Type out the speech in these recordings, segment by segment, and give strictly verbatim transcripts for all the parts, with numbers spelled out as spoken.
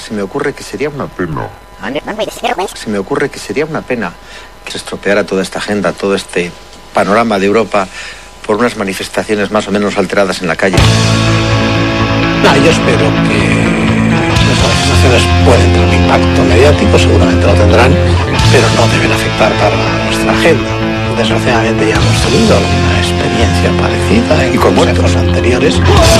Se me ocurre que sería una pena. Se me ocurre que sería una pena que se estropeara toda esta agenda, todo este panorama de Europa por unas manifestaciones más o menos alteradas en la calle. No, yo espero que las manifestaciones pueden tener un impacto mediático, seguramente lo tendrán, pero no deben afectar para nuestra agenda. Desgraciadamente ya hemos tenido alguna experiencia parecida en consejos anteriores.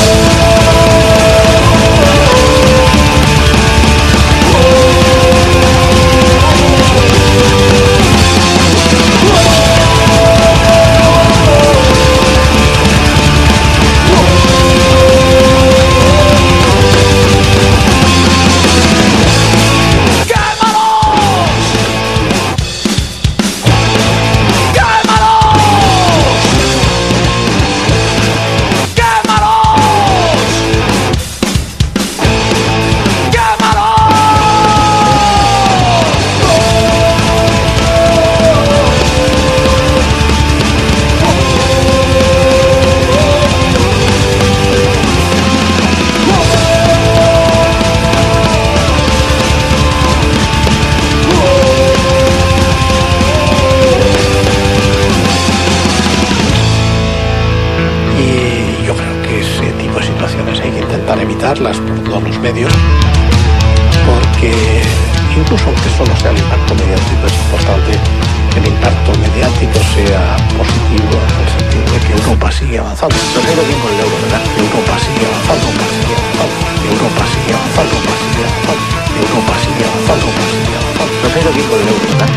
Evitarlas por todos los medios, porque incluso aunque solo sea el impacto mediático, es importante que el impacto mediático sea positivo en el sentido de que Europa sigue avanzando. Nos ha ido bien con el euro, ¿verdad? Europa sigue avanzando, Europa sigue avanzando, Europa sigue avanzando, Europa sigue avanzando, Europa sigue avanzando, Europa sigue avanzando. Nos ha ido bien con el euro, ¿verdad?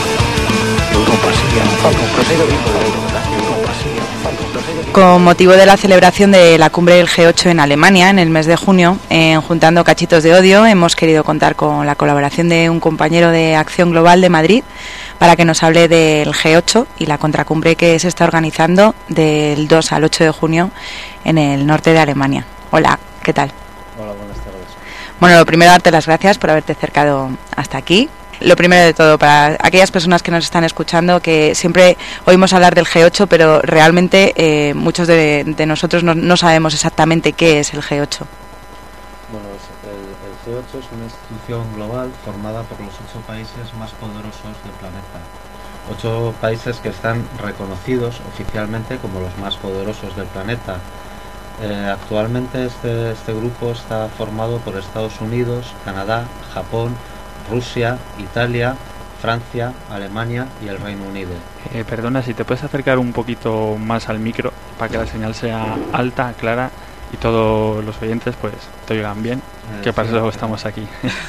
Europa sigue avanzando, Nos ha ido bien con el euro, ¿verdad? Europa sigue avanzando. Con motivo de la celebración de la cumbre del G ocho en Alemania en el mes de junio, en Juntando Cachitos de Odio, hemos querido contar con la colaboración de un compañero de Acción Global de Madrid para que nos hable del G ocho y la contracumbre que se está organizando del dos al ocho de junio en el norte de Alemania. Hola, ¿qué tal? Hola, buenas tardes. Bueno, lo primero, darte las gracias por haberte acercado hasta aquí. Lo primero de todo, para aquellas personas que nos están escuchando, que siempre oímos hablar del G ocho, pero realmente eh, muchos de, de nosotros no, no sabemos exactamente qué es el G ocho. Bueno, el, el G ocho es una institución global formada por los ocho países más poderosos del planeta. Ocho países que están reconocidos oficialmente como los más poderosos del planeta. Eh, actualmente este, este grupo está formado por Estados Unidos, Canadá, Japón, Rusia, Italia, Francia, Alemania y el Reino Unido. Eh, perdona, si te puedes acercar un poquito más al micro para que la señal sea alta, clara y todos los oyentes pues te oigan bien, eh, que para sí, eso estamos aquí.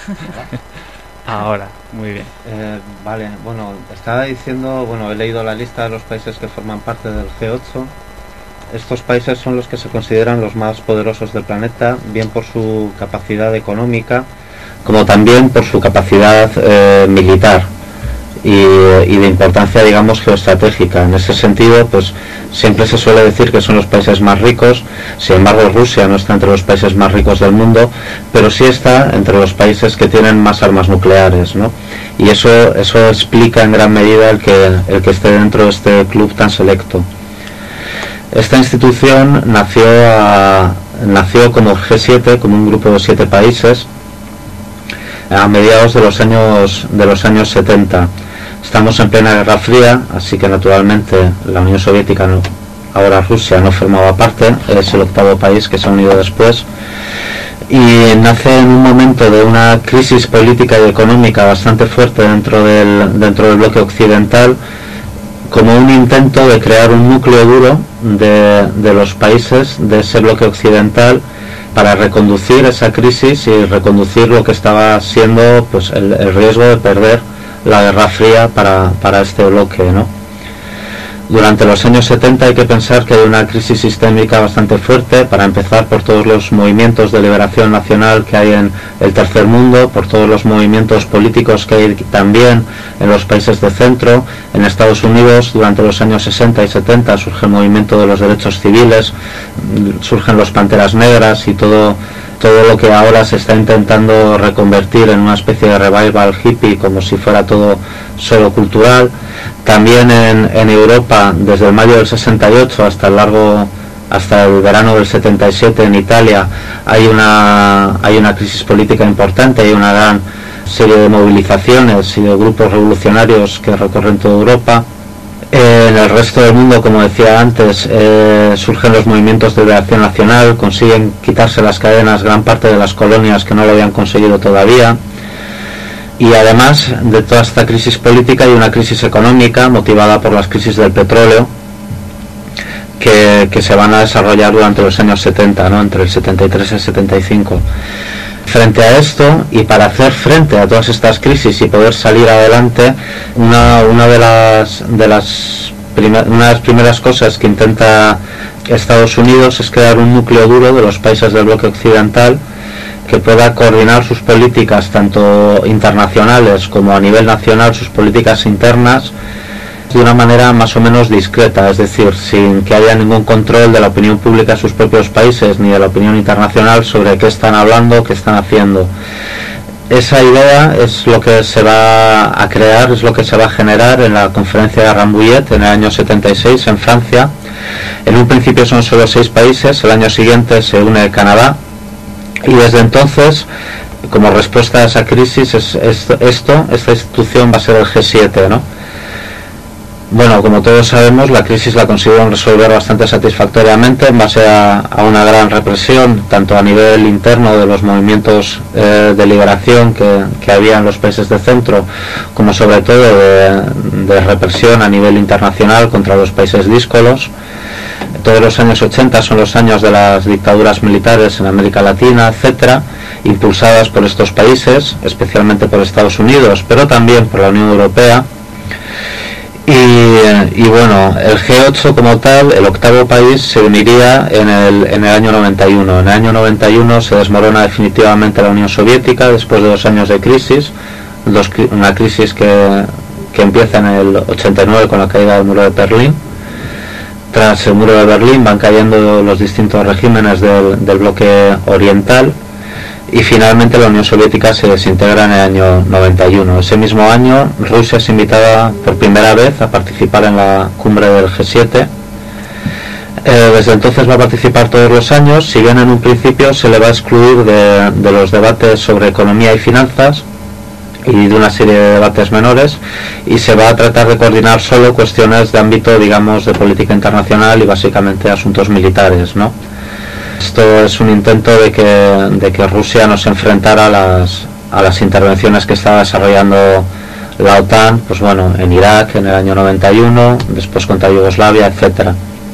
Ahora, muy bien. Eh, vale, bueno, estaba diciendo, bueno, he leído la lista de los países que forman parte del G ocho. Estos países son los que se consideran los más poderosos del planeta, bien por su capacidad económica, como también por su capacidad eh, militar y, y de importancia, digamos, geoestratégica. En ese sentido, pues siempre se suele decir que son los países más ricos. Sin embargo, Rusia no está entre los países más ricos del mundo, pero sí está entre los países que tienen más armas nucleares, ¿no? Y eso eso explica en gran medida el que el que esté dentro de este club tan selecto. Esta institución nació a, nació como G siete, como un grupo de siete países, a mediados de los años de los años setenta. Estamos en plena Guerra Fría, así que naturalmente la Unión Soviética, no, ahora Rusia, no formaba parte, es el octavo país que se ha unido después, y nace en un momento de una crisis política y económica bastante fuerte dentro del dentro del bloque occidental, como un intento de crear un núcleo duro de, de los países de ese bloque occidental para reconducir esa crisis y reconducir lo que estaba siendo, pues, el, el riesgo de perder la Guerra Fría para, para este bloque, ¿no? Durante los años setenta hay que pensar que hay una crisis sistémica bastante fuerte, para empezar por todos los movimientos de liberación nacional que hay en el tercer mundo, por todos los movimientos políticos que hay también en los países de centro. En Estados Unidos, durante los años sesenta y setenta, surge el movimiento de los derechos civiles, surgen los Panteras Negras y todo todo lo que ahora se está intentando reconvertir en una especie de revival hippie, como si fuera todo solo cultural. También en, en Europa, desde el mayo del sesenta y ocho hasta el largo hasta el verano del setenta y siete en Italia hay una, hay una crisis política importante, hay una gran serie de movilizaciones y de grupos revolucionarios que recorren toda Europa. Eh, en el resto del mundo, como decía antes, eh, surgen los movimientos de liberación nacional, consiguen quitarse las cadenas gran parte de las colonias que no lo habían conseguido todavía. Y además de toda esta crisis política hay una crisis económica motivada por las crisis del petróleo que, que se van a desarrollar durante los años setenta, ¿no? Entre el setenta y tres y el setenta y cinco. Frente a esto, y para hacer frente a todas estas crisis y poder salir adelante, una, una de las de las primer, una de las primeras cosas que intenta Estados Unidos es crear un núcleo duro de los países del bloque occidental que pueda coordinar sus políticas tanto internacionales como a nivel nacional, sus políticas internas, de una manera más o menos discreta, es decir, sin que haya ningún control de la opinión pública de sus propios países ni de la opinión internacional sobre qué están hablando, qué están haciendo. Esa idea es lo que se va a crear, es lo que se va a generar en la conferencia de Rambouillet en el año setenta y seis en Francia. En un principio son solo seis países, el año siguiente se une Canadá y desde entonces, como respuesta a esa crisis, es, es, esto, esta institución va a ser el G siete, ¿no? Bueno, como todos sabemos, la crisis la consiguieron resolver bastante satisfactoriamente en base a, a una gran represión, tanto a nivel interno de los movimientos eh, de liberación que, que había en los países de centro, como sobre todo de, de represión a nivel internacional contra los países díscolos. Todos los años ochenta son los años de las dictaduras militares en América Latina, etcétera, impulsadas por estos países, especialmente por Estados Unidos, pero también por la Unión Europea. Y, y bueno, el G ocho como tal, el octavo país, se uniría en el, en el año noventa y uno. En el año noventa y uno se desmorona definitivamente la Unión Soviética después de dos años de crisis, dos, una crisis que, que empieza en el ochenta y nueve con la caída del muro de Berlín. Tras el muro de Berlín van cayendo los distintos regímenes del, del bloque oriental. Y finalmente la Unión Soviética se desintegra en el año noventa y uno. Ese mismo año Rusia es invitada por primera vez a participar en la cumbre del G siete. Eh, desde entonces va a participar todos los años, si bien en un principio se le va a excluir de, de los debates sobre economía y finanzas y de una serie de debates menores, y se va a tratar de coordinar solo cuestiones de ámbito, digamos, de política internacional y básicamente asuntos militares, ¿no? Esto es un intento de que, de que Rusia no se enfrentara a las, a las intervenciones que estaba desarrollando la OTAN, pues bueno, en Irak en el año noventa y uno, después contra Yugoslavia, etcétera.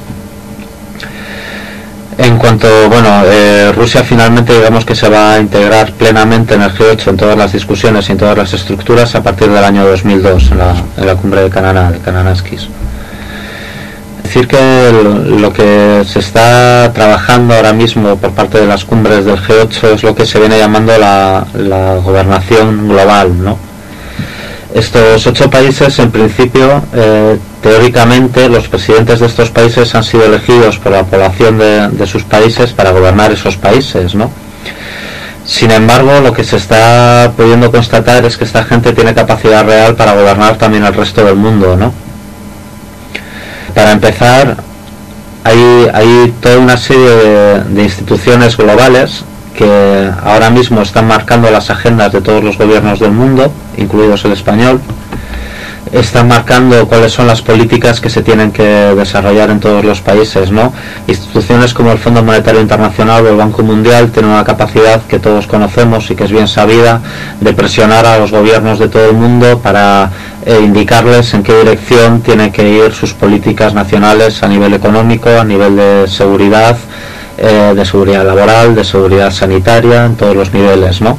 En cuanto, bueno, eh, Rusia finalmente digamos que se va a integrar plenamente en el G ocho en todas las discusiones y en todas las estructuras a partir del año dos mil dos, en la, en la cumbre de Canadá, de Kananaskis. Decir que lo que se está trabajando ahora mismo por parte de las cumbres del G ocho es lo que se viene llamando la, la gobernación global, ¿no? Estos ocho países, en principio, eh, teóricamente, los presidentes de estos países han sido elegidos por la población de, de sus países para gobernar esos países, ¿no? Sin embargo, lo que se está pudiendo constatar es que esta gente tiene capacidad real para gobernar también el resto del mundo, ¿no? Para empezar, hay, hay toda una serie de, de instituciones globales que ahora mismo están marcando las agendas de todos los gobiernos del mundo, incluidos el español. Están marcando cuáles son las políticas que se tienen que desarrollar en todos los países, ¿no? Instituciones como el Fondo Monetario Internacional o el Banco Mundial tienen una capacidad que todos conocemos y que es bien sabida de presionar a los gobiernos de todo el mundo para eh, indicarles en qué dirección tienen que ir sus políticas nacionales a nivel económico, a nivel de seguridad, eh, de seguridad laboral, de seguridad sanitaria, en todos los niveles, ¿no?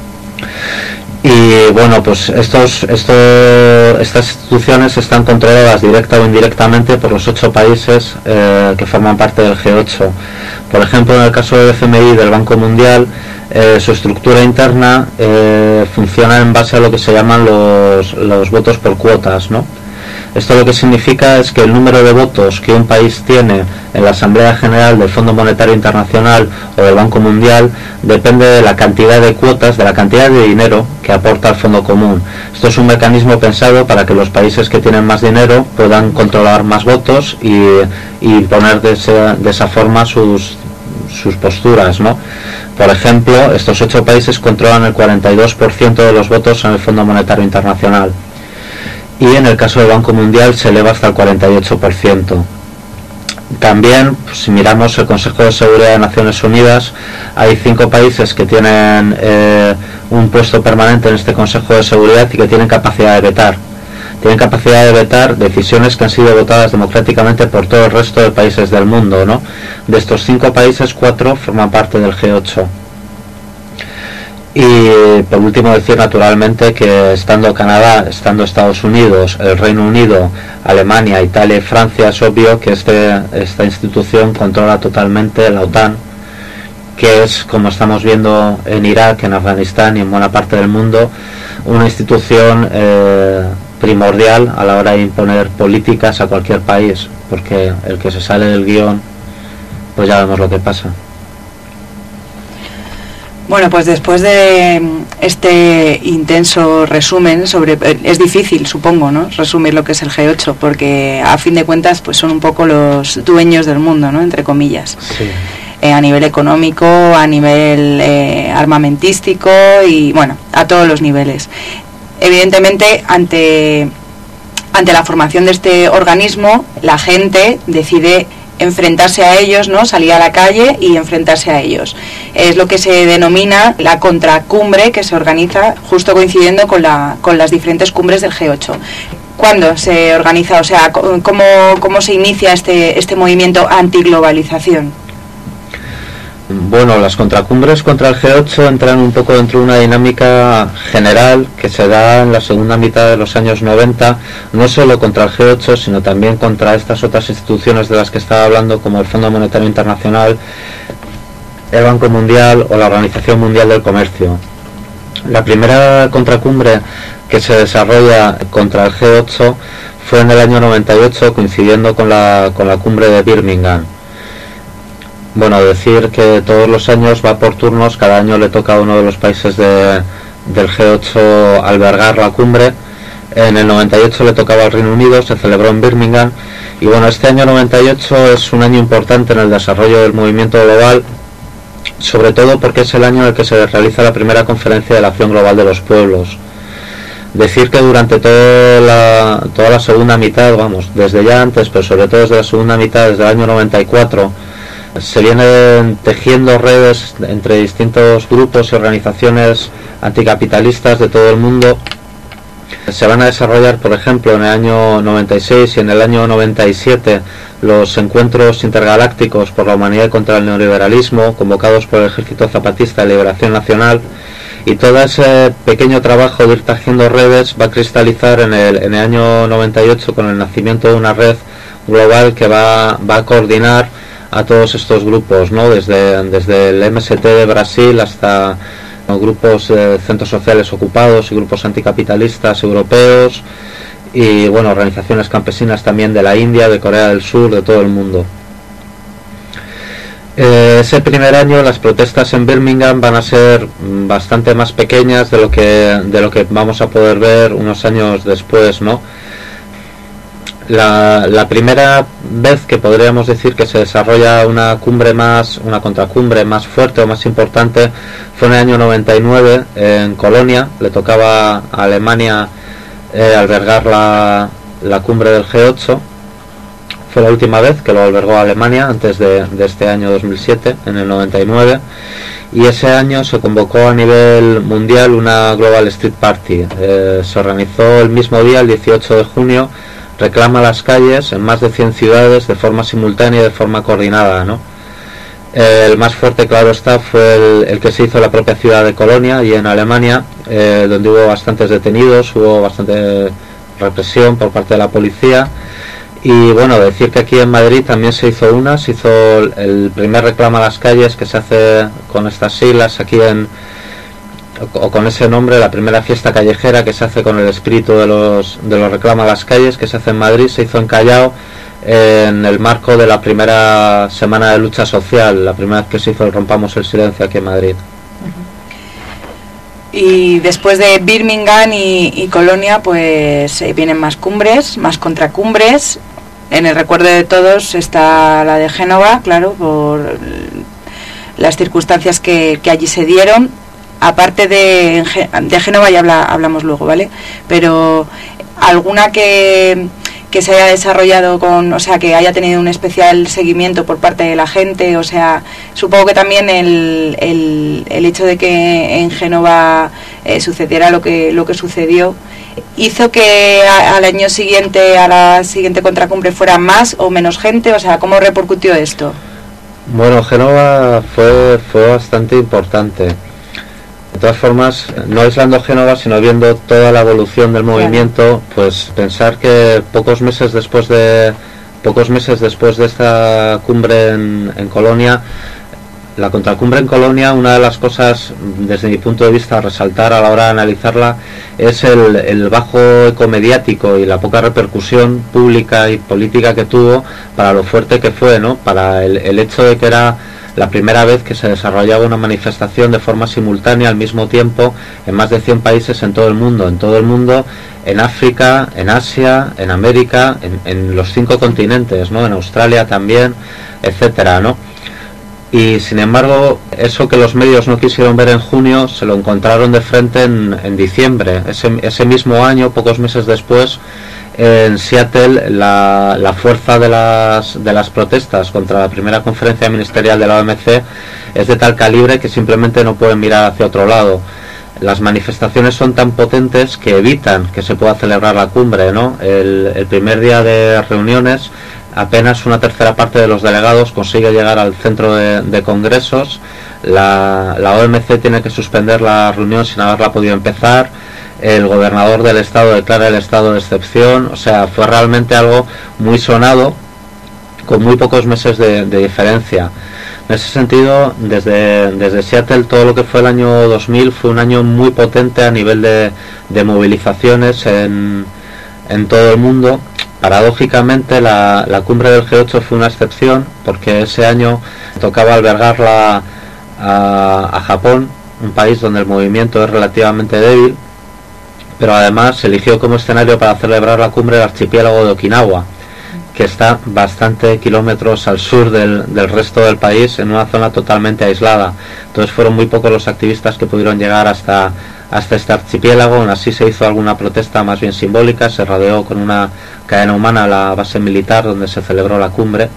Y bueno, pues estos, estos, estas instituciones están controladas directa o indirectamente por los ocho países eh, que forman parte del G ocho. Por ejemplo, en el caso del F M I, del Banco Mundial, eh, su estructura interna eh, funciona en base a lo que se llaman los, los votos por cuotas, ¿no? Esto lo que significa es que el número de votos que un país tiene en la Asamblea General del Fondo Monetario Internacional o del Banco Mundial depende de la cantidad de cuotas, de la cantidad de dinero que aporta al Fondo Común. Esto es un mecanismo pensado para que los países que tienen más dinero puedan controlar más votos y, y imponer de, ese, de esa forma sus, sus posturas, ¿no? Por ejemplo, estos ocho países controlan el cuarenta y dos por ciento de los votos en el Fondo Monetario Internacional. Y en el caso del Banco Mundial se eleva hasta el cuarenta y ocho por ciento. También, pues, si miramos el Consejo de Seguridad de Naciones Unidas, hay cinco países que tienen eh, un puesto permanente en este Consejo de Seguridad y que tienen capacidad de vetar. Tienen capacidad de vetar decisiones que han sido votadas democráticamente por todo el resto de países del mundo, ¿no? De estos cinco países, cuatro forman parte del G ocho. Y por último decir naturalmente que estando Canadá, estando Estados Unidos, el Reino Unido, Alemania, Italia y Francia, es obvio que este, esta institución controla totalmente la OTAN, que es, como estamos viendo en Irak, en Afganistán y en buena parte del mundo, una institución eh, primordial a la hora de imponer políticas a cualquier país, porque el que se sale del guión, pues ya vemos lo que pasa. Bueno, pues después de este intenso resumen sobre, es difícil, supongo, ¿no?, resumir lo que es el G ocho, porque a fin de cuentas pues son un poco los dueños del mundo, ¿no?, entre comillas. Sí. Eh, a nivel económico, a nivel eh, armamentístico y, bueno, a todos los niveles. Evidentemente, ante, ante la formación de este organismo, la gente decide enfrentarse a ellos, ¿no?, salir a la calle y enfrentarse a ellos. Es lo que se denomina la contracumbre, que se organiza justo coincidiendo con, la, con las diferentes cumbres del G ocho. ¿Cuándo se organiza? O sea, ¿cómo, cómo se inicia este, este movimiento antiglobalización? Bueno, las contracumbres contra el G ocho entran un poco dentro de una dinámica general que se da en la segunda mitad de los años noventa, no solo contra el G ocho, sino también contra estas otras instituciones de las que estaba hablando, como el Fondo Monetario Internacional, el Banco Mundial o la Organización Mundial del Comercio. La primera contracumbre que se desarrolla contra el G ocho fue en el año noventa y ocho, coincidiendo con la, con la cumbre de Birmingham. Bueno, decir que todos los años va por turnos, cada año le toca a uno de los países de, del G ocho albergar la cumbre. En el noventa y ocho le tocaba al Reino Unido, se celebró en Birmingham. Y bueno, este año noventa y ocho es un año importante en el desarrollo del movimiento global, sobre todo porque es el año en el que se realiza la primera conferencia de la Acción Global de los Pueblos. Decir que durante toda la, toda la segunda mitad, vamos, desde ya antes, pero sobre todo desde la segunda mitad, desde el año noventa y cuatro, se vienen tejiendo redes entre distintos grupos y organizaciones anticapitalistas de todo el mundo. Se van a desarrollar, por ejemplo, en el año noventa y seis y en el año noventa y siete los encuentros intergalácticos por la humanidad y contra el neoliberalismo, convocados por el Ejército Zapatista de Liberación Nacional, y todo ese pequeño trabajo de ir tejiendo redes va a cristalizar en el, en el año noventa y ocho con el nacimiento de una red global que va, va a coordinar a todos estos grupos, ¿no?, desde, desde el M S T de Brasil hasta ¿no?, grupos de eh, centros sociales ocupados y grupos anticapitalistas europeos y bueno, organizaciones campesinas también de la India, de Corea del Sur, de todo el mundo. Eh, ese primer año las protestas en Birmingham van a ser bastante más pequeñas de lo que de lo que vamos a poder ver unos años después, ¿no? La, la primera vez que podríamos decir que se desarrolla una cumbre más, una contracumbre más fuerte o más importante fue en el año noventa y nueve en Colonia. Le tocaba a Alemania eh, albergar la, la cumbre del G ocho. Fue la última vez que lo albergó Alemania antes de, de este año dos mil siete, en el noventa y nueve. Y ese año se convocó a nivel mundial una Global Street Party. Eh, se organizó el mismo día, el dieciocho de junio, reclama las calles en más de cien ciudades de forma simultánea y de forma coordinada, ¿no? Eh, el más fuerte, claro está, fue el, el que se hizo en la propia ciudad de Colonia y en Alemania, eh, donde hubo bastantes detenidos, hubo bastante represión por parte de la policía. Y bueno, decir que aquí en Madrid también se hizo una, se hizo el primer reclamo a las calles, que se hace con estas siglas aquí en, o, o con ese nombre, la primera fiesta callejera que se hace con el espíritu de los, de los reclama las calles, que se hace en Madrid, se hizo en Callao en el marco de la primera semana de lucha social, la primera vez que se hizo el Rompamos el Silencio aquí en Madrid. Y después de Birmingham y, y Colonia, pues eh, vienen más cumbres, más contracumbres. En el recuerdo de todos está la de Génova, claro, por las circunstancias que, que allí se dieron. Aparte de, de Génova ya habla, hablamos luego, ¿vale? Pero alguna que, que se haya desarrollado con, o sea, que haya tenido un especial seguimiento por parte de la gente, o sea, supongo que también el, el, el hecho de que en Génova eh, sucediera lo que, lo que sucedió, hizo que a, al año siguiente, a la siguiente contracumbre, fuera más o menos gente, o sea, ¿cómo repercutió esto? Bueno, Génova fue, fue bastante importante. De todas formas, no aislando Génova, sino viendo toda la evolución del movimiento, pues pensar que pocos meses después de pocos meses después de esta cumbre en, en Colonia, la contracumbre en Colonia, una de las cosas, desde mi punto de vista, a resaltar a la hora de analizarla, es el, el bajo eco mediático y la poca repercusión pública y política que tuvo para lo fuerte que fue, ¿no? Para el, el hecho de que era la primera vez que se desarrollaba una manifestación de forma simultánea al mismo tiempo en más de cien países en todo el mundo, en todo el mundo, en África, en Asia, en América, en, en los cinco continentes, ¿no? En Australia también, etcétera, ¿no? Y sin embargo, eso que los medios no quisieron ver en junio, se lo encontraron de frente en, en diciembre. Ese, ese mismo año, pocos meses después, en Seattle, la, la fuerza de las, de las protestas contra la primera conferencia ministerial de la O M C es de tal calibre que simplemente no pueden mirar hacia otro lado. Las manifestaciones son tan potentes que evitan que se pueda celebrar la cumbre, ¿no? El, el primer día de reuniones, apenas una tercera parte de los delegados consigue llegar al centro de, de congresos. La, la O M C tiene que suspender la reunión sin haberla podido empezar. El gobernador del estado declara el estado de excepción. O sea, fue realmente algo muy sonado, con muy pocos meses de, de diferencia. En ese sentido, desde, desde Seattle, todo lo que fue el año dos mil fue un año muy potente a nivel de, de movilizaciones en, en todo el mundo. Paradójicamente, la, la cumbre del G ocho fue una excepción, porque ese año tocaba albergarla a, a Japón, un país donde el movimiento es relativamente débil, pero además se eligió como escenario para celebrar la cumbre el archipiélago de Okinawa, que está bastante kilómetros al sur del, del resto del país, en una zona totalmente aislada. Entonces fueron muy pocos los activistas que pudieron llegar hasta, hasta este archipiélago. Aún así se hizo alguna protesta más bien simbólica, se rodeó con una cadena humana a la base militar donde se celebró la cumbre.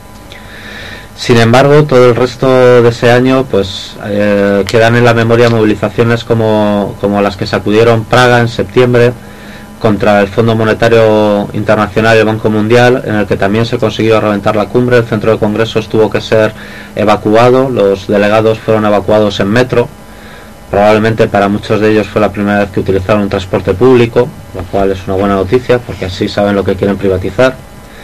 Sin embargo, todo el resto de ese año pues eh, quedan en la memoria movilizaciones como, como las que sacudieron Praga en septiembre contra el Fondo Monetario Internacional y el Banco Mundial, en el que también se consiguió reventar la cumbre. El centro de congresos tuvo que ser evacuado, los delegados fueron evacuados en metro. Probablemente para muchos de ellos fue la primera vez que utilizaron un transporte público, lo cual es una buena noticia porque así saben lo que quieren privatizar.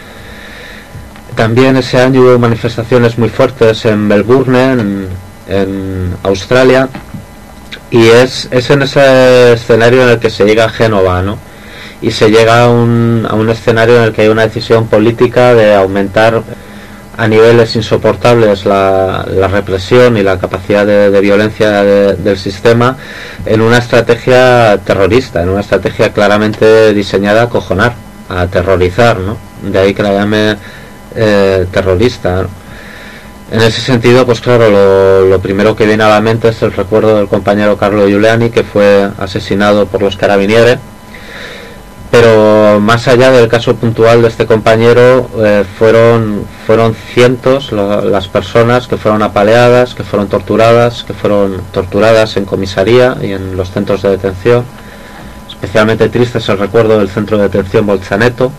También ese año hubo manifestaciones muy fuertes en Melbourne, en, en Australia, y es, es en ese escenario en el que se llega a Génova, ¿no? Y se llega a un, a un escenario en el que hay una decisión política de aumentar a niveles insoportables la, la represión y la capacidad de, de violencia de, del sistema en una estrategia terrorista, en una estrategia claramente diseñada a acojonar, a aterrorizar, ¿no? De ahí que la llame eh, terrorista, ¿no? En ese sentido, pues claro, lo, lo primero que viene a la mente es el recuerdo del compañero Carlo Giuliani, que fue asesinado por los carabinieri. Pero más allá del caso puntual de este compañero, eh, fueron fueron cientos lo, las personas que fueron apaleadas, que fueron torturadas, que fueron torturadas en comisaría y en los centros de detención. Especialmente triste es el recuerdo del centro de detención Bolzaneto.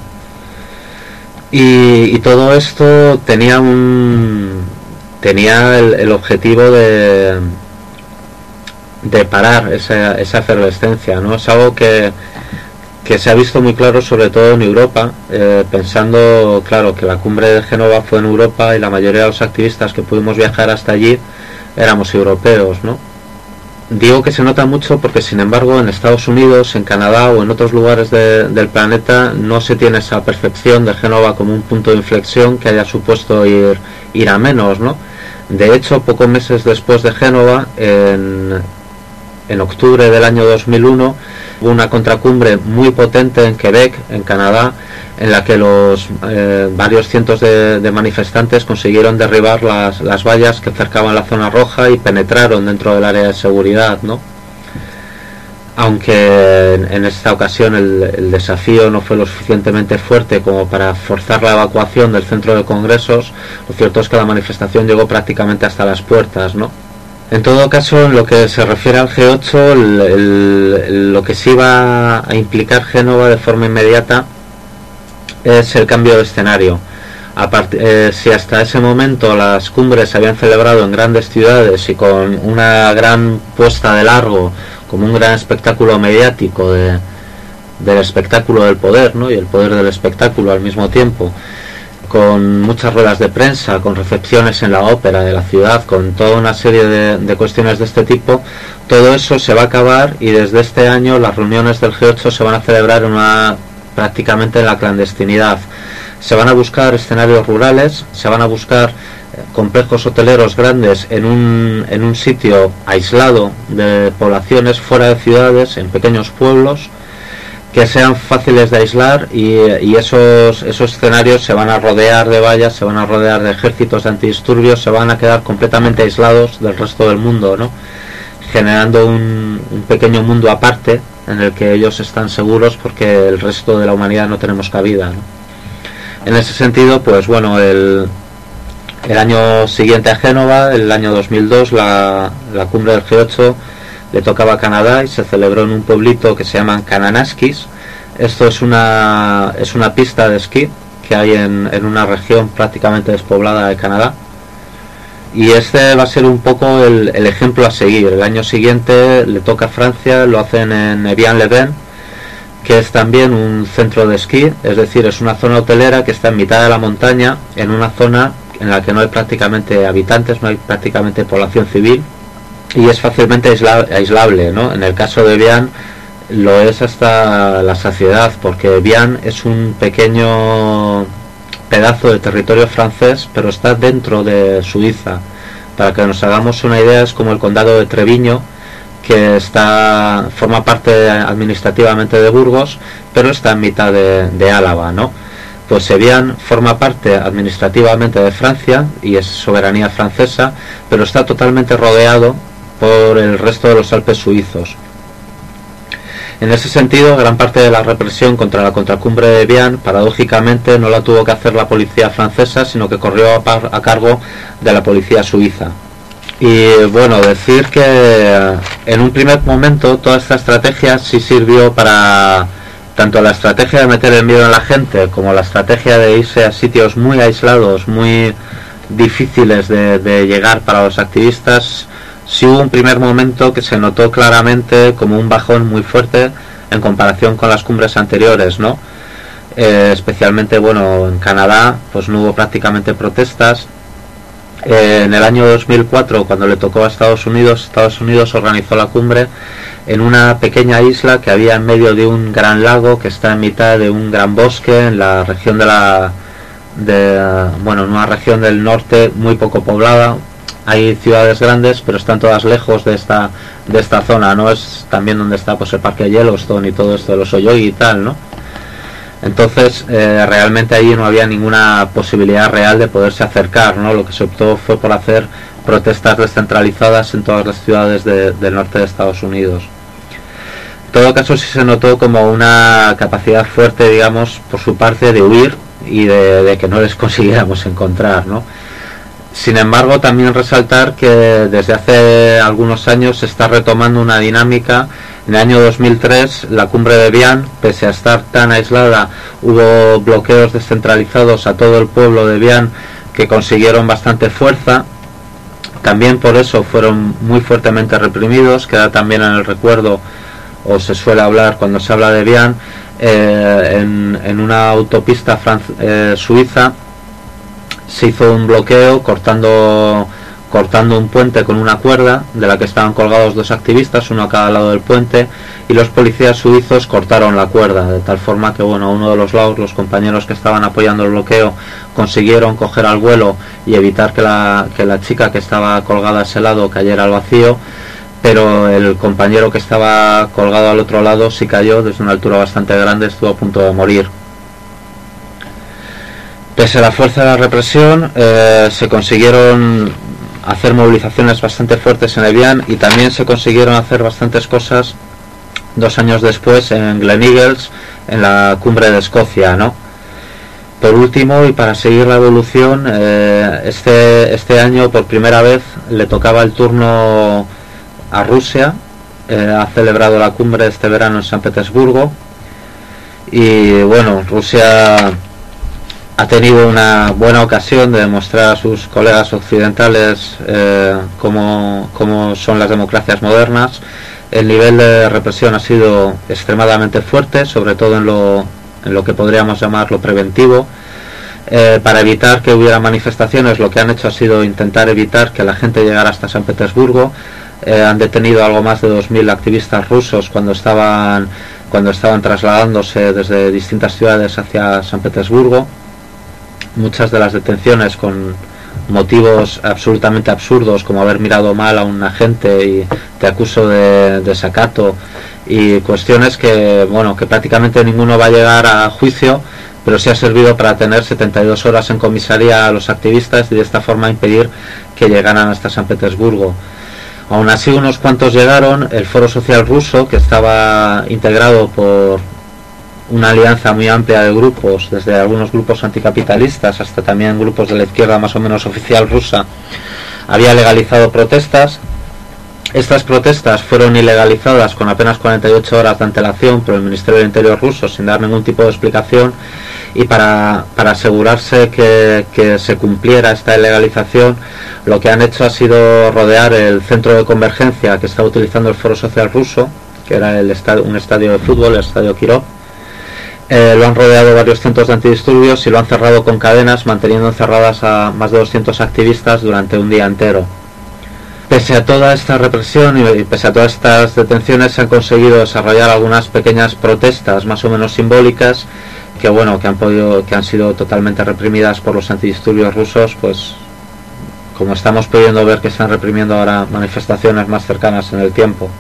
Y, y todo esto tenía un tenía el, el objetivo de de parar esa, esa efervescencia, ¿no? Es algo que que se ha visto muy claro, sobre todo en Europa, eh, pensando, claro, que la cumbre de Génova fue en Europa y la mayoría de los activistas que pudimos viajar hasta allí éramos europeos, ¿no? Digo que se nota mucho porque, sin embargo, en Estados Unidos, en Canadá o en otros lugares de, del planeta no se tiene esa percepción de Génova como un punto de inflexión que haya supuesto ir, ir a menos, ¿no? De hecho, pocos meses después de Génova, en, en octubre del año dos mil uno, hubo una contracumbre muy potente en Quebec, en Canadá, en la que los eh, varios cientos de, de manifestantes consiguieron derribar las, las vallas que cercaban la zona roja y penetraron dentro del área de seguridad, ¿no? Aunque en, en esta ocasión el, el desafío no fue lo suficientemente fuerte como para forzar la evacuación del centro de congresos, lo cierto es que la manifestación llegó prácticamente hasta las puertas, ¿no? En todo caso, en lo que se refiere al G ocho, el, el, el, lo que sí va a implicar Génova de forma inmediata es el cambio de escenario. Apart eh, si hasta ese momento las cumbres se habían celebrado en grandes ciudades y con una gran puesta de largo, como un gran espectáculo mediático de, del espectáculo del poder, ¿no? Y el poder del espectáculo al mismo tiempo, con muchas ruedas de prensa, con recepciones en la ópera de la ciudad, con toda una serie de, de cuestiones de este tipo, todo eso se va a acabar y desde este año las reuniones del G ocho se van a celebrar en una, prácticamente en la clandestinidad. Se van a buscar escenarios rurales, se van a buscar complejos hoteleros grandes en un, en un sitio aislado de poblaciones, fuera de ciudades, en pequeños pueblos, que sean fáciles de aislar, y, y esos, esos escenarios se van a rodear de vallas, se van a rodear de ejércitos de antidisturbios, se van a quedar completamente aislados del resto del mundo, ¿no? Generando un, un pequeño mundo aparte en el que ellos están seguros porque el resto de la humanidad no tenemos cabida, ¿no? En ese sentido, pues bueno, el, el año siguiente a Génova, el año dos mil dos, la, la cumbre del G ocho le tocaba a Canadá y se celebró en un pueblito que se llaman Kananaskis. Esto es una, es una pista de esquí que hay en, en una región prácticamente despoblada de Canadá. Y este va a ser un poco el, el ejemplo a seguir. El año siguiente le toca a Francia, lo hacen en Evian-les-Bains, que es también un centro de esquí, es decir, es una zona hotelera que está en mitad de la montaña, en una zona en la que no hay prácticamente habitantes, no hay prácticamente población civil, y es fácilmente aisla aislable, ¿no? En el caso de Evian lo es hasta la saciedad, porque Evian es un pequeño pedazo de territorio francés, pero está dentro de Suiza. Para que nos hagamos una idea, es como el condado de Treviño, que está forma parte administrativamente de Burgos, pero está en mitad de, de Álava, ¿no? Pues Evian forma parte administrativamente de Francia y es soberanía francesa, pero está totalmente rodeado por el resto de los Alpes suizos. En ese sentido, gran parte de la represión contra la contracumbre de Evian, paradójicamente, no la tuvo que hacer la policía francesa, sino que corrió a, par, a cargo de la policía suiza. Y bueno, decir que en un primer momento toda esta estrategia sí sirvió para, tanto la estrategia de meter el miedo en la gente como la estrategia de irse a sitios muy aislados, muy difíciles de, de llegar para los activistas. Sí hubo un primer momento que se notó claramente como un bajón muy fuerte en comparación con las cumbres anteriores, ¿no? Eh, especialmente, bueno, en Canadá pues no hubo prácticamente protestas. Eh, en el año dos mil cuatro, cuando le tocó a Estados Unidos, Estados Unidos organizó la cumbre en una pequeña isla que había en medio de un gran lago que está en mitad de un gran bosque en la región de la de, bueno, en una región del norte muy poco poblada. Hay ciudades grandes, pero están todas lejos de esta de esta zona, ¿no? Es también donde está pues el parque Yellowstone y todo esto de los Oyogi y tal, ¿no? Entonces eh, realmente allí no había ninguna posibilidad real de poderse acercar, ¿no? Lo que se optó fue por hacer protestas descentralizadas en todas las ciudades de, del norte de Estados Unidos. En todo caso sí se notó como una capacidad fuerte, digamos, por su parte de huir y de, de que no les consiguiéramos encontrar, ¿no? Sin embargo, también resaltar que desde hace algunos años se está retomando una dinámica. En el año dos mil tres, la cumbre de Evian, pese a estar tan aislada, hubo bloqueos descentralizados a todo el pueblo de Evian que consiguieron bastante fuerza. También por eso fueron muy fuertemente reprimidos. Queda también en el recuerdo, o se suele hablar cuando se habla de Evian, eh, en, en una autopista eh, suiza se hizo un bloqueo cortando cortando un puente con una cuerda de la que estaban colgados dos activistas, uno a cada lado del puente, y los policías suizos cortaron la cuerda, de tal forma que bueno, a uno de los lados, los compañeros que estaban apoyando el bloqueo consiguieron coger al vuelo y evitar que la, que la chica que estaba colgada a ese lado cayera al vacío, pero el compañero que estaba colgado al otro lado sí cayó desde una altura bastante grande, estuvo a punto de morir. Pese a la fuerza de la represión, eh, se consiguieron hacer movilizaciones bastante fuertes en Evian y también se consiguieron hacer bastantes cosas dos años después en Gleneagles, en la cumbre de Escocia, ¿no? Por último, y para seguir la evolución, eh, este, este año por primera vez le tocaba el turno a Rusia. Eh, ha celebrado la cumbre este verano en San Petersburgo y bueno, Rusia ha tenido una buena ocasión de demostrar a sus colegas occidentales eh, cómo, cómo son las democracias modernas. El nivel de represión ha sido extremadamente fuerte, sobre todo en lo, en lo que podríamos llamar lo preventivo. Eh, para evitar que hubiera manifestaciones, lo que han hecho ha sido intentar evitar que la gente llegara hasta San Petersburgo. Eh, han detenido algo más de dos mil activistas rusos cuando estaban, cuando estaban trasladándose desde distintas ciudades hacia San Petersburgo. Muchas de las detenciones con motivos absolutamente absurdos, como haber mirado mal a un agente y te acuso de desacato, y cuestiones que, bueno, que prácticamente ninguno va a llegar a juicio, pero sí ha servido para tener setenta y dos horas en comisaría a los activistas y de esta forma impedir que llegaran hasta San Petersburgo. Aún así, unos cuantos llegaron. El Foro Social Ruso, que estaba integrado por una alianza muy amplia de grupos, desde algunos grupos anticapitalistas hasta también grupos de la izquierda más o menos oficial rusa, había legalizado protestas. Estas protestas fueron ilegalizadas con apenas cuarenta y ocho horas de antelación por el Ministerio del Interior ruso, sin dar ningún tipo de explicación, y para, para asegurarse que, que se cumpliera esta ilegalización, lo que han hecho ha sido rodear el centro de convergencia que estaba utilizando el Foro Social Ruso, que era el estadio, un estadio de fútbol, el Estadio Kirov. Eh, lo han rodeado varios centros de antidisturbios y lo han cerrado con cadenas, manteniendo encerradas a más de doscientos activistas durante un día entero. Pese a toda esta represión y pese a todas estas detenciones, se han conseguido desarrollar algunas pequeñas protestas más o menos simbólicas que bueno, que han podido, que han sido totalmente reprimidas por los antidisturbios rusos, pues como estamos pudiendo ver que están reprimiendo ahora manifestaciones más cercanas en el tiempo.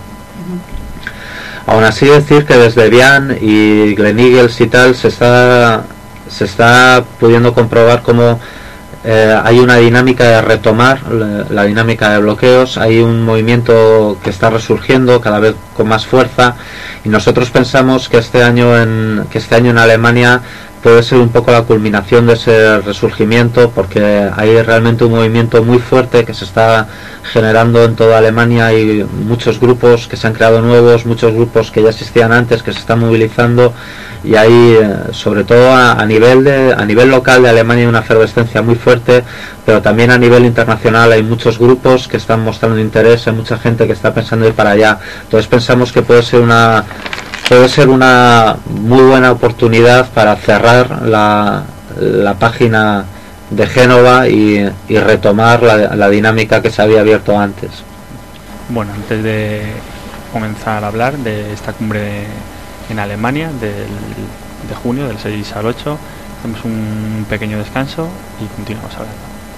Aún así, decir que desde Evian y Gleneagles y tal se está se está pudiendo comprobar cómo eh, hay una dinámica de retomar la, la dinámica de bloqueos. Hay un movimiento que está resurgiendo cada vez con más fuerza y nosotros pensamos que este año en que este año en Alemania puede ser un poco la culminación de ese resurgimiento, porque hay realmente un movimiento muy fuerte que se está generando en toda Alemania. Hay muchos grupos que se han creado nuevos, muchos grupos que ya existían antes que se están movilizando, y hay sobre todo a, a nivel de a nivel local de Alemania hay una efervescencia muy fuerte, pero también a nivel internacional hay muchos grupos que están mostrando interés, hay mucha gente que está pensando ir para allá. Entonces pensamos que puede ser una puede ser una muy buena oportunidad para cerrar la, la página de Génova y, y retomar la, la dinámica que se había abierto antes. Bueno, antes de comenzar a hablar de esta cumbre en Alemania del, de junio, del seis al ocho, hacemos un pequeño descanso y continuamos hablando.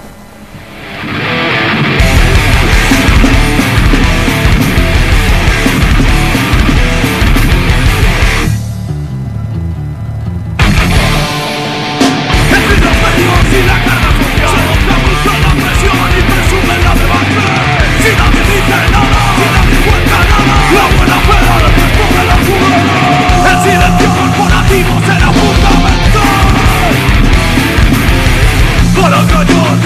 Y la carga social somos la bruja, la presión y presumen la revancha. Si nadie dice nada, si nadie cuenta nada, la buena fe ahora te escoge la jugada. El silencio corporativo será fundamental para callar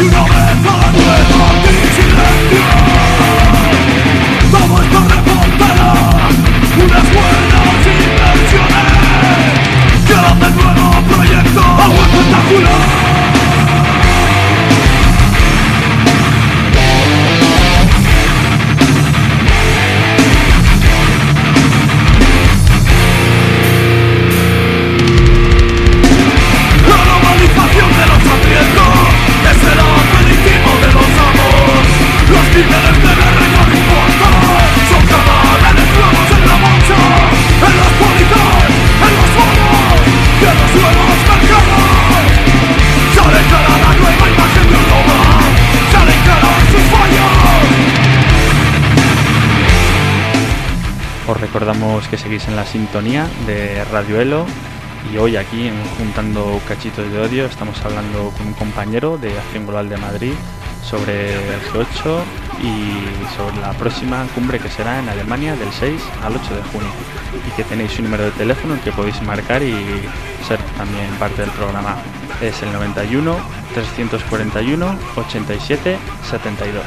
recordamos que seguís en la sintonía de Radio Elo y hoy aquí en Juntando Cachitos de Odio estamos hablando con un compañero de Acción Global de Madrid sobre el G ocho y sobre la próxima cumbre que será en Alemania del seis al ocho de junio, y que tenéis un número de teléfono que podéis marcar y ser también parte del programa. Es el noventa y uno, trescientos cuarenta y uno, ochenta y siete, setenta y dos.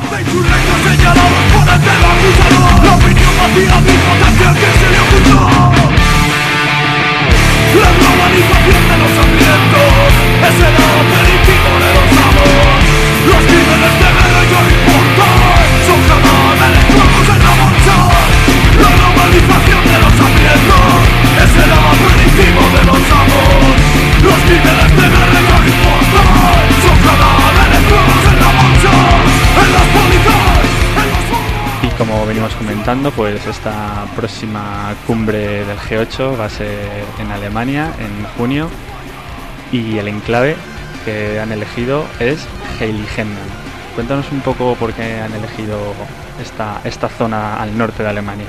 La globalización de los hambrientos es el aperitivo de los amos. Los crímenes de guerra ya no importan, son cadáveres muertos en la marcha. La globalización de los hambrientos es el aperitivo de los amos. Los crímenes de guerra ya no importan, son cadáveres muertos en la marcha. En las pólizas, en los Y como venimos comentando, pues esta próxima cumbre del G ocho va a ser en Alemania en junio, y el enclave que han elegido es Heiligendamm. Cuéntanos un poco por qué han elegido esta, esta zona al norte de Alemania.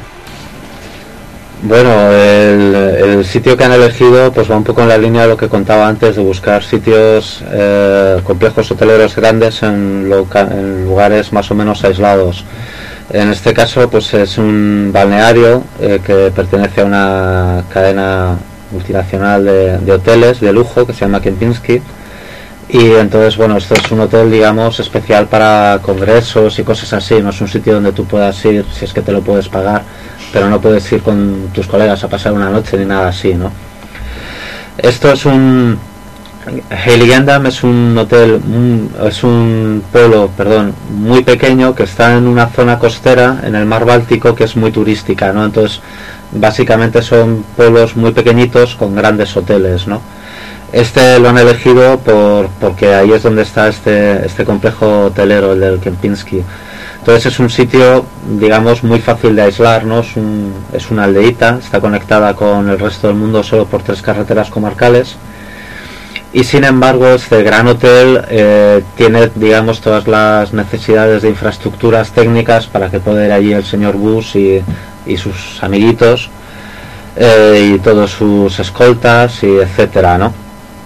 Bueno, el, el sitio que han elegido pues va un poco en la línea de lo que contaba antes, de buscar sitios, eh, complejos hoteleros grandes en, loca, en lugares más o menos aislados. En este caso pues es un balneario eh, que pertenece a una cadena multinacional de, de hoteles de lujo que se llama Kempinski, y entonces bueno, esto es un hotel digamos especial para congresos y cosas así. No es un sitio donde tú puedas ir si es que te lo puedes pagar, pero no puedes ir con tus colegas a pasar una noche ni nada así, ¿no? Esto es un Heiligendamm es un hotel, un, es un pueblo, perdón, muy pequeño que está en una zona costera en el mar Báltico que es muy turística, ¿no? Entonces, básicamente son pueblos muy pequeñitos con grandes hoteles, ¿no? Este lo han elegido por porque ahí es donde está este este complejo hotelero, el del Kempinski. Entonces es un sitio, digamos, muy fácil de aislar, ¿no? Es, un, es una aldeíta, está conectada con el resto del mundo solo por tres carreteras comarcales. Y sin embargo este gran hotel eh, tiene, digamos, todas las necesidades de infraestructuras técnicas para que pueda ir allí el señor Bush y, y sus amiguitos eh, y todos sus escoltas y etcétera, ¿no?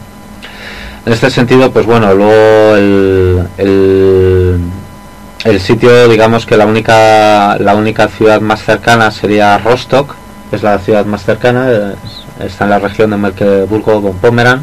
En este sentido, pues bueno, luego el, el, el sitio, digamos que la única la única ciudad más cercana sería Rostock, es la ciudad más cercana, es, está en la región de Mecklemburgo-Vorpommern,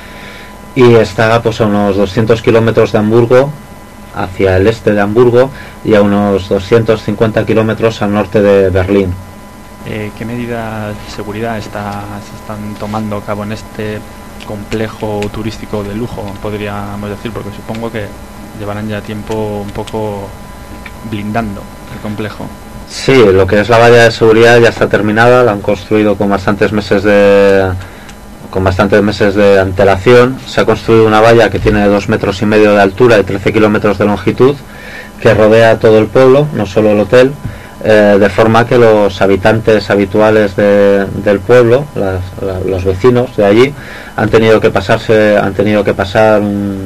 y está pues a unos doscientos kilómetros de Hamburgo, hacia el este de Hamburgo, y a unos doscientos cincuenta kilómetros al norte de Berlín. Eh, ¿Qué medidas de seguridad está, se están tomando a cabo en este complejo turístico de lujo, podríamos decir? Porque supongo que llevarán ya tiempo un poco blindando el complejo. Sí, lo que es la valla de seguridad ya está terminada, la han construido con bastantes meses de con bastantes meses de antelación. Se ha construido una valla que tiene dos metros y medio de altura y trece kilómetros de longitud, que rodea todo el pueblo, no solo el hotel, eh, de forma que los habitantes habituales de, del pueblo, las, la, los vecinos de allí, han tenido que pasarse, han tenido que pasar un,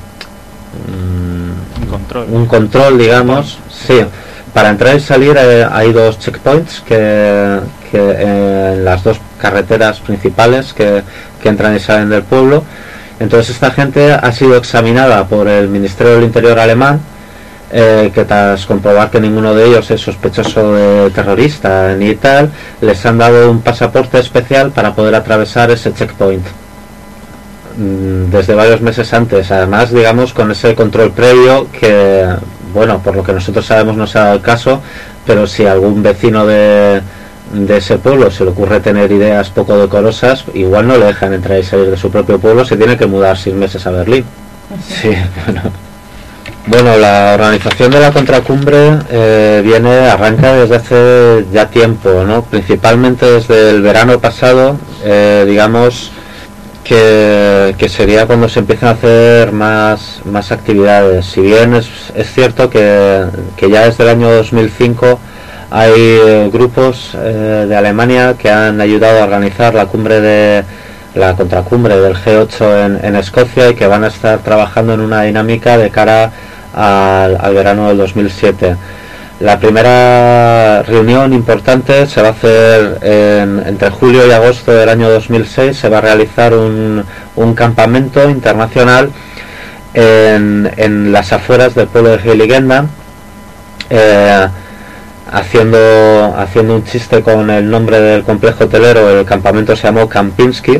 un, un control, un control, digamos, sí. Para entrar y salir eh, hay dos checkpoints que, que eh, en las dos carreteras principales que, que entran y salen del pueblo. Entonces esta gente ha sido examinada por el Ministerio del Interior alemán, eh, que tras comprobar que ninguno de ellos es sospechoso de terrorista ni tal, les han dado un pasaporte especial para poder atravesar ese checkpoint desde varios meses antes. Además, digamos, con ese control previo que, bueno, por lo que nosotros sabemos no se ha dado el caso, pero si algún vecino de, de ese pueblo se le ocurre tener ideas poco decorosas, igual no le dejan entrar y salir de su propio pueblo, se tiene que mudar seis meses a Berlín. Sí, bueno. Bueno, la organización de la contracumbre eh, viene, arranca desde hace ya tiempo, ¿no? Principalmente desde el verano pasado, eh, digamos, Que, que sería cuando se empiezan a hacer más, más actividades. Si bien es, es cierto que, que ya desde el año dos mil cinco hay eh, grupos eh, de Alemania que han ayudado a organizar la cumbre de la contracumbre del G ocho en, en Escocia, y que van a estar trabajando en una dinámica de cara al, al verano del dos mil siete. La primera reunión importante se va a hacer en, entre julio y agosto del año dos mil seis. Se va a realizar un, un campamento internacional en, en las afueras del pueblo de Heiligendamm, eh, haciendo, haciendo un chiste con el nombre del complejo hotelero. El campamento se llamó Kempinski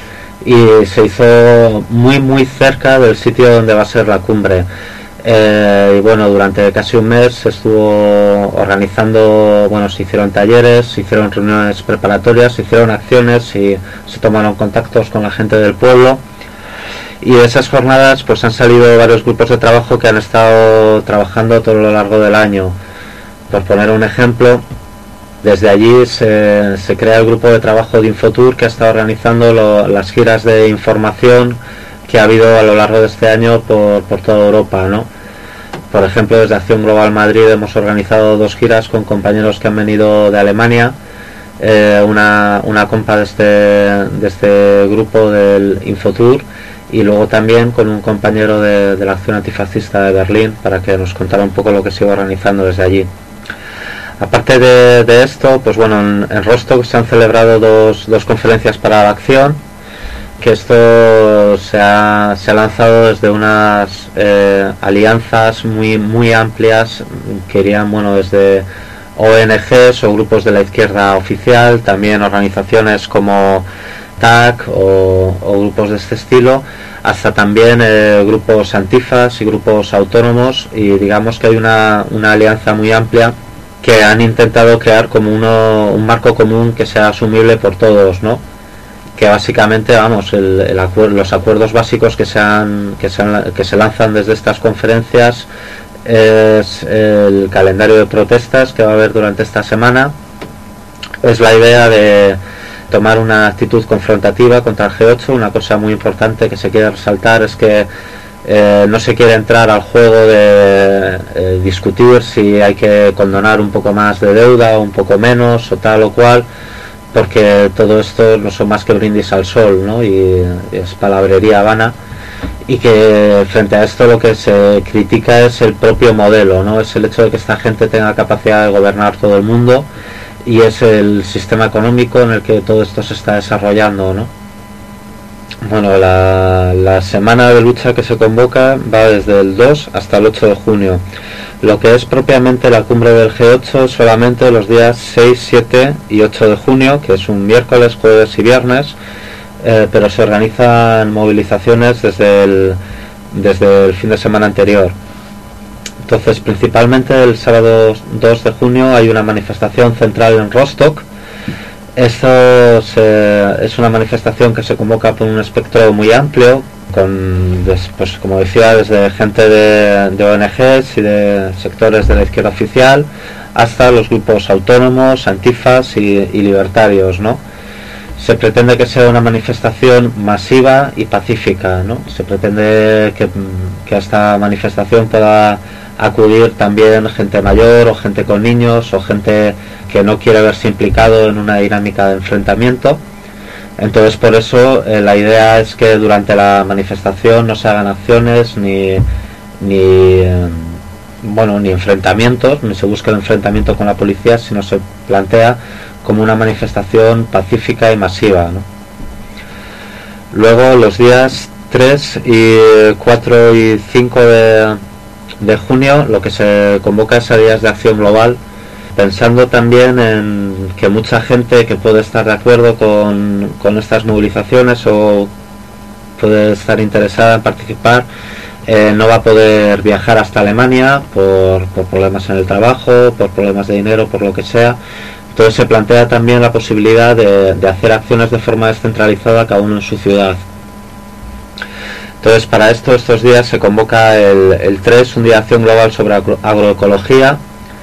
y se hizo muy muy cerca del sitio donde va a ser la cumbre. Eh, y bueno, durante casi un mes se estuvo organizando, bueno, se hicieron talleres, se hicieron reuniones preparatorias, se hicieron acciones y se tomaron contactos con la gente del pueblo. Y de esas jornadas pues han salido varios grupos de trabajo que han estado trabajando todo lo largo del año. Por poner un ejemplo, desde allí se, se crea el grupo de trabajo de Infotour, que ha estado organizando lo, las giras de información que ha habido a lo largo de este año por, por toda Europa, ¿no? Por ejemplo, desde Acción Global Madrid hemos organizado dos giras con compañeros que han venido de Alemania, eh, una, una compa de este, de este grupo del Infotour, y luego también con un compañero de, de la Acción Antifascista de Berlín, para que nos contara un poco lo que se iba organizando desde allí. Aparte de, de esto, pues bueno, en, en Rostock se han celebrado dos, dos conferencias para la acción, que esto se ha, se ha lanzado desde unas eh, alianzas muy muy amplias, que irían, bueno, desde O N Ges o grupos de la izquierda oficial, también organizaciones como T A C o, o grupos de este estilo, hasta también eh, grupos antifas y grupos autónomos, y digamos que hay una, una alianza muy amplia que han intentado crear como uno, un marco común que sea asumible por todos, ¿no? Que básicamente, vamos, el, el acuerdo, los acuerdos básicos que se, han, que, se han, que se lanzan desde estas conferencias es el calendario de protestas que va a haber durante esta semana. Es la idea de tomar una actitud confrontativa contra el G ocho. Una cosa muy importante que se quiere resaltar es que eh, no se quiere entrar al juego de eh, discutir si hay que condonar un poco más de deuda o un poco menos o tal o cual, porque todo esto no son más que brindis al sol, ¿no? Y es palabrería vana, y que frente a esto lo que se critica es el propio modelo, ¿no? Es el hecho de que esta gente tenga capacidad de gobernar todo el mundo, y es el sistema económico en el que todo esto se está desarrollando, ¿no? Bueno, la, la semana de lucha que se convoca va desde el dos hasta el ocho de junio. Lo que es propiamente la cumbre del G ocho solamente los días seis, siete y ocho de junio, que es un miércoles, jueves y viernes, eh, pero se organizan movilizaciones desde el, desde el fin de semana anterior. Entonces, principalmente el sábado dos de junio hay una manifestación central en Rostock. Esto se, es una manifestación que se convoca por un espectro muy amplio, con, pues, como decía, desde gente de, de O N Ges y de sectores de la izquierda oficial hasta los grupos autónomos, antifas y, y libertarios, ¿no? Se pretende que sea una manifestación masiva y pacífica, ¿no? Se pretende que, que a esta manifestación pueda acudir también gente mayor o gente con niños o gente que no quiere verse implicado en una dinámica de enfrentamiento. Entonces, por eso eh, la idea es que durante la manifestación no se hagan acciones ni ni eh, bueno ni enfrentamientos, ni se busque el enfrentamiento con la policía, sino se plantea como una manifestación pacífica y masiva, ¿no? Luego, los días tres y cuatro y cinco de de junio, lo que se convoca es a días de acción global, pensando también en que mucha gente que puede estar de acuerdo con, con estas movilizaciones o puede estar interesada en participar, eh, no va a poder viajar hasta Alemania por, por problemas en el trabajo, por problemas de dinero, por lo que sea. Entonces se plantea también la posibilidad de, de hacer acciones de forma descentralizada, cada uno en su ciudad. Entonces, para esto, estos días se convoca el, el tres, un día de acción global sobre agro, agroecología.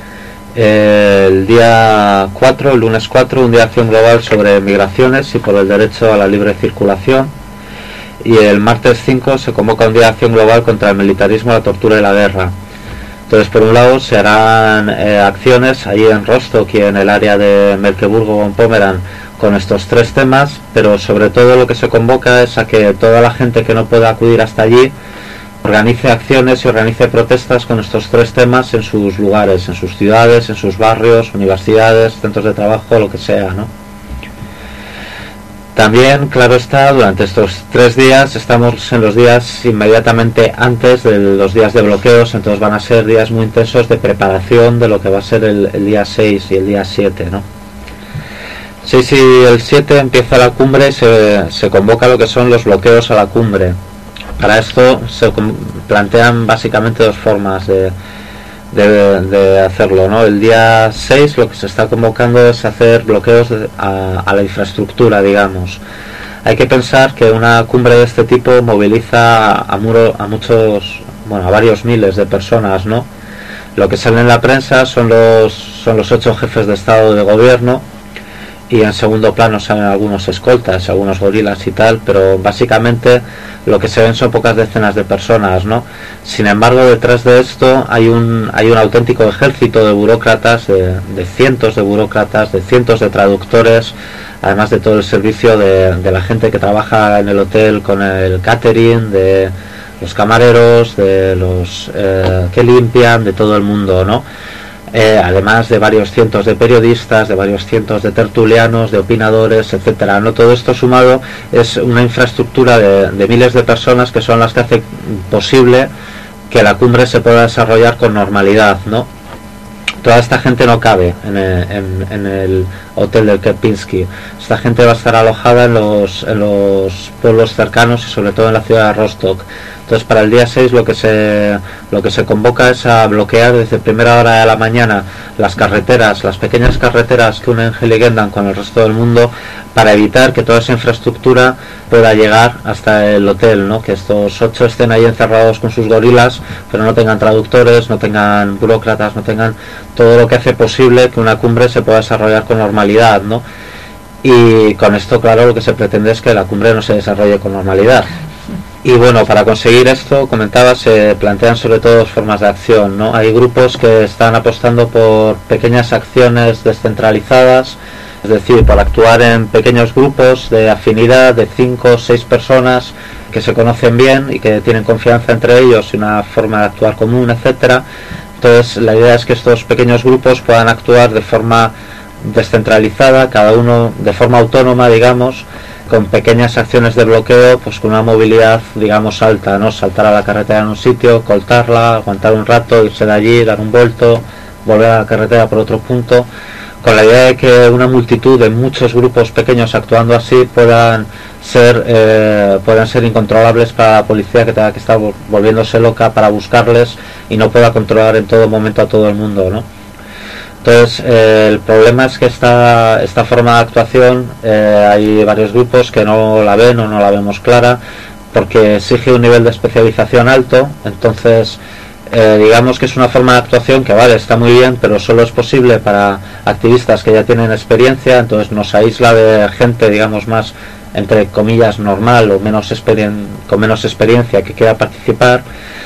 El día cuatro, el lunes cuatro, un día de acción global sobre migraciones y por el derecho a la libre circulación. Y el martes cinco se convoca un día de acción global contra el militarismo, la tortura y la guerra. Entonces, por un lado, se harán eh, acciones allí en Rostock y en el área de Mecklemburgo-Vorpommern con estos tres temas, pero sobre todo lo que se convoca es a que toda la gente que no pueda acudir hasta allí organice acciones y organice protestas con estos tres temas en sus lugares, en sus ciudades, en sus barrios, universidades, centros de trabajo, lo que sea, ¿no? También, claro está, durante estos tres días estamos en los días inmediatamente antes de los días de bloqueos, entonces van a ser días muy intensos de preparación de lo que va a ser el, el día seis y el día siete, ¿no? seis y el siete empieza la cumbre y se, se convoca lo que son los bloqueos a la cumbre. Para esto se plantean básicamente dos formas de, de, de hacerlo, ¿no? El día seis lo que se está convocando es hacer bloqueos de, a, a la infraestructura, digamos. Hay que pensar que una cumbre de este tipo moviliza a, muro, a muchos, bueno, a varios miles de personas, ¿no? Lo que sale en la prensa son los, son los ocho jefes de Estado de Gobierno, y en segundo plano salen algunos escoltas, algunos gorilas y tal, pero básicamente lo que se ven son pocas decenas de personas, ¿no? Sin embargo, detrás de esto hay un hay un auténtico ejército de burócratas, de, de cientos de burócratas, de cientos de traductores, además de todo el servicio de, de la gente que trabaja en el hotel con el catering, de los camareros, de los eh, que limpian, de todo el mundo, ¿no? Eh, además de varios cientos de periodistas, de varios cientos de tertulianos, de opinadores, etcétera, ¿no? Todo esto sumado es una infraestructura de, de miles de personas que son las que hacen posible que la cumbre se pueda desarrollar con normalidad, ¿no? Toda esta gente no cabe en el, en, en el hotel del Kempinski. Esta gente va a estar alojada en los, en los pueblos cercanos y sobre todo en la ciudad de Rostock. Entonces, para el día seis lo que se lo que se convoca es a bloquear desde primera hora de la mañana las carreteras, las pequeñas carreteras que unen Heligendan con el resto del mundo, para evitar que toda esa infraestructura pueda llegar hasta el hotel, ¿no? Que estos ocho estén ahí encerrados con sus gorilas, pero no tengan traductores, no tengan burócratas, no tengan todo lo que hace posible que una cumbre se pueda desarrollar con normalidad, ¿no? Y con esto, claro, lo que se pretende es que la cumbre no se desarrolle con normalidad. Y bueno, para conseguir esto, comentaba, se plantean sobre todo dos formas de acción, ¿no? Hay grupos que están apostando por pequeñas acciones descentralizadas, es decir, por actuar en pequeños grupos de afinidad de cinco o seis personas que se conocen bien y que tienen confianza entre ellos y una forma de actuar común, etcétera. Entonces, la idea es que estos pequeños grupos puedan actuar de forma descentralizada, cada uno de forma autónoma, digamos, con pequeñas acciones de bloqueo, pues con una movilidad, digamos, alta, ¿no? Saltar a la carretera en un sitio, cortarla, aguantar un rato, irse de allí, dar un vuelto, volver a la carretera por otro punto, con la idea de que una multitud de muchos grupos pequeños actuando así puedan ser eh, puedan ser incontrolables para la policía, que tenga que estar volviéndose loca para buscarles y no pueda controlar en todo momento a todo el mundo, ¿no? Entonces, eh, el problema es que esta, esta forma de actuación, eh, hay varios grupos que no la ven o no la vemos clara, porque exige un nivel de especialización alto. Entonces, eh, digamos que es una forma de actuación que, vale, está muy bien, pero solo es posible para activistas que ya tienen experiencia, entonces nos aísla de gente, digamos, más, entre comillas, normal o menos experien- con menos experiencia que quiera participar.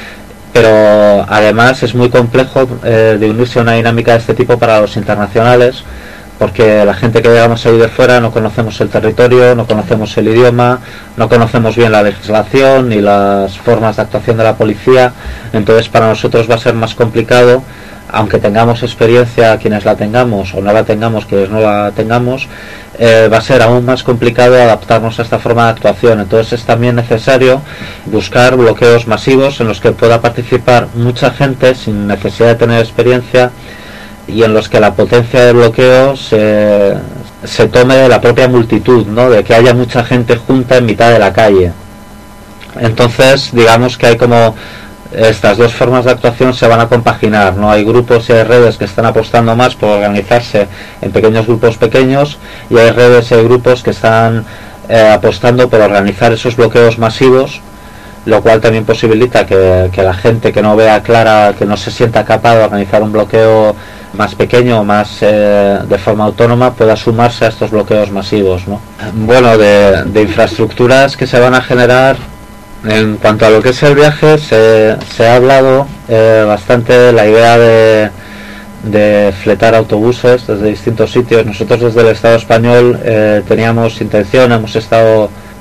Pero además es muy complejo eh, de unirse a una dinámica de este tipo para los internacionales, porque la gente que llegamos ahí de fuera no conocemos el territorio, no conocemos el idioma, no conocemos bien la legislación ni las formas de actuación de la policía. Entonces para nosotros va a ser más complicado, aunque tengamos experiencia quienes la tengamos o no la tengamos quienes no la tengamos, eh, va a ser aún más complicado adaptarnos a esta forma de actuación. Entonces es también necesario buscar bloqueos masivos en los que pueda participar mucha gente sin necesidad de tener experiencia y en los que la potencia del bloqueo se, se tome de la propia multitud, ¿no? De que haya mucha gente junta en mitad de la calle. Entonces digamos que hay como estas dos formas de actuación se van a compaginar, ¿no? Hay grupos y hay redes que están apostando más por organizarse en pequeños grupos pequeños, y hay redes y hay grupos que están eh, apostando por organizar esos bloqueos masivos, lo cual también posibilita que, que la gente que no vea clara, que no se sienta capaz de organizar un bloqueo más pequeño, más eh, de forma autónoma, pueda sumarse a estos bloqueos masivos, ¿no? Bueno, de, de infraestructuras que se van a generar. En cuanto a lo que es el viaje, se, se ha hablado eh, bastante de la idea de, de fletar autobuses desde distintos sitios. Nosotros desde el Estado español eh, teníamos intención, hemos estado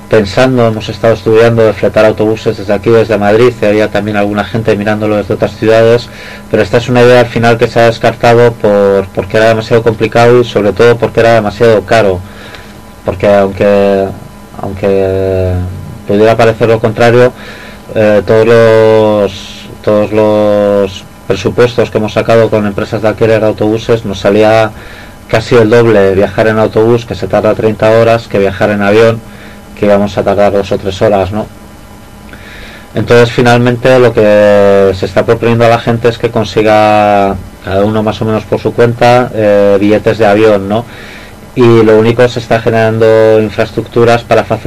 pensando, hemos estado estudiando de fletar autobuses desde aquí, desde Madrid, y había también alguna gente mirándolo desde otras ciudades, pero esta es una idea al final que se ha descartado por porque era demasiado complicado y sobre todo porque era demasiado caro, porque aunque aunque pudiera parecer lo contrario, eh, todos los todos los presupuestos que hemos sacado con empresas de alquiler de autobuses nos salía casi el doble viajar en autobús, que se tarda treinta horas, que viajar en avión, que íbamos a tardar dos o tres horas, ¿no? Entonces finalmente lo que se está proponiendo a la gente es que consiga cada uno más o menos por su cuenta eh, billetes de avión, ¿no? Y lo único, se está generando infraestructuras para facilitar